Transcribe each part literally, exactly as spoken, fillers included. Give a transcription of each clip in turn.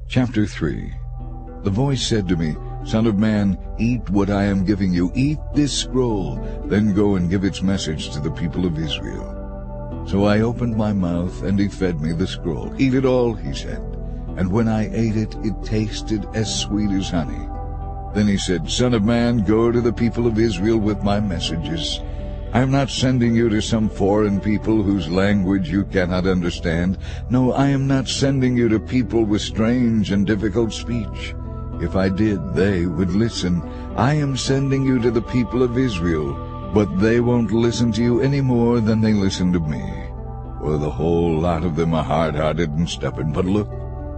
Chapter three. The voice said to me, Son of man, eat what I am giving you. Eat this scroll, then go and give its message to the people of Israel. So I opened my mouth, and he fed me the scroll. Eat it all, he said. And when I ate it, it tasted as sweet as honey. Then he said, Son of man, go to the people of Israel with my messages. I am not sending you to some foreign people whose language you cannot understand. No, I am not sending you to people with strange and difficult speech. If I did, they would listen. I am sending you to the people of Israel, but they won't listen to you any more than they listen to me. For the whole lot of them are hard-hearted and stubborn. But look,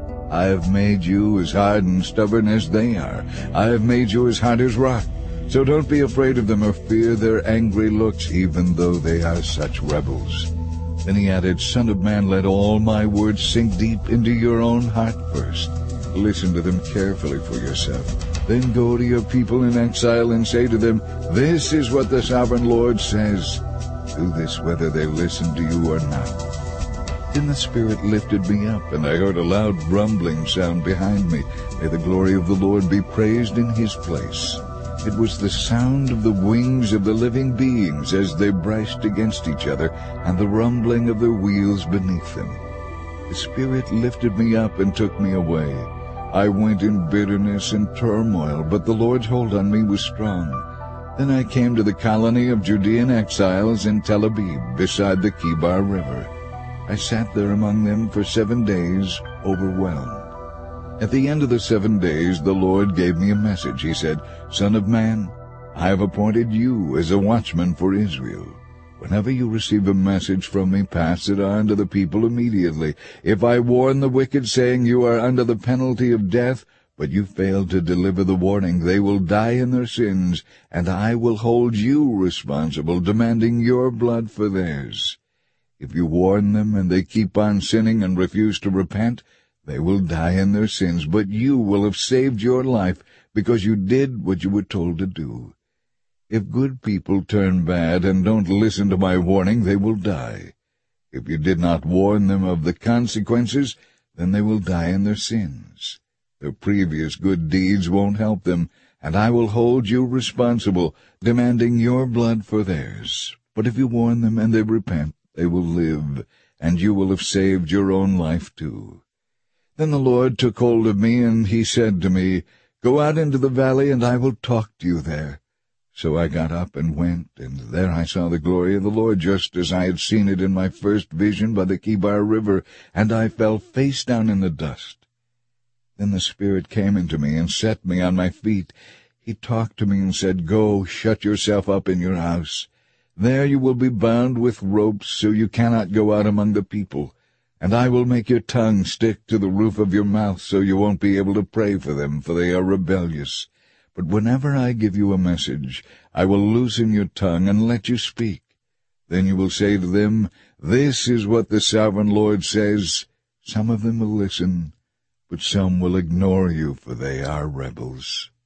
I have made you as hard and stubborn as they are. I have made you as hard as rock. So don't be afraid of them or fear their angry looks, even though they are such rebels. Then he added, Son of man, let all my words sink deep into your own heart first. Listen to them carefully for yourself. Then go to your people in exile and say to them, This is what the sovereign Lord says. Do this whether they listen to you or not. Then the Spirit lifted me up, and I heard a loud rumbling sound behind me. May the glory of the Lord be praised in his place. It was the sound of the wings of the living beings as they brushed against each other, and the rumbling of their wheels beneath them. The Spirit lifted me up and took me away. I went in bitterness and turmoil, but the Lord's hold on me was strong. Then I came to the colony of Judean exiles in Tel Aviv, beside the Kibar River. I sat there among them for seven days, overwhelmed. At the end of the seven days, the Lord gave me a message. He said, Son of man, I have appointed you as a watchman for Israel. Whenever you receive a message from me, pass it on to the people immediately. If I warn the wicked, saying you are under the penalty of death, but you fail to deliver the warning, they will die in their sins, and I will hold you responsible, demanding your blood for theirs. If you warn them and they keep on sinning and refuse to repent, they will die in their sins, but you will have saved your life because you did what you were told to do. If good people turn bad and don't listen to my warning, they will die. If you did not warn them of the consequences, then they will die in their sins. Their previous good deeds won't help them, and I will hold you responsible, demanding your blood for theirs. But if you warn them and they repent, they will live, and you will have saved your own life too. Then the Lord took hold of me, and he said to me, Go out into the valley, and I will talk to you there. So I got up and went, and there I saw the glory of the Lord, just as I had seen it in my first vision by the Kibar River, and I fell face down in the dust. Then the Spirit came into me and set me on my feet. He talked to me and said, Go, shut yourself up in your house. There you will be bound with ropes, so you cannot go out among the people. And I will make your tongue stick to the roof of your mouth, so you won't be able to pray for them, for they are rebellious. But whenever I give you a message, I will loosen your tongue and let you speak. Then you will say to them, This is what the sovereign Lord says. Some of them will listen, but some will ignore you, for they are rebels.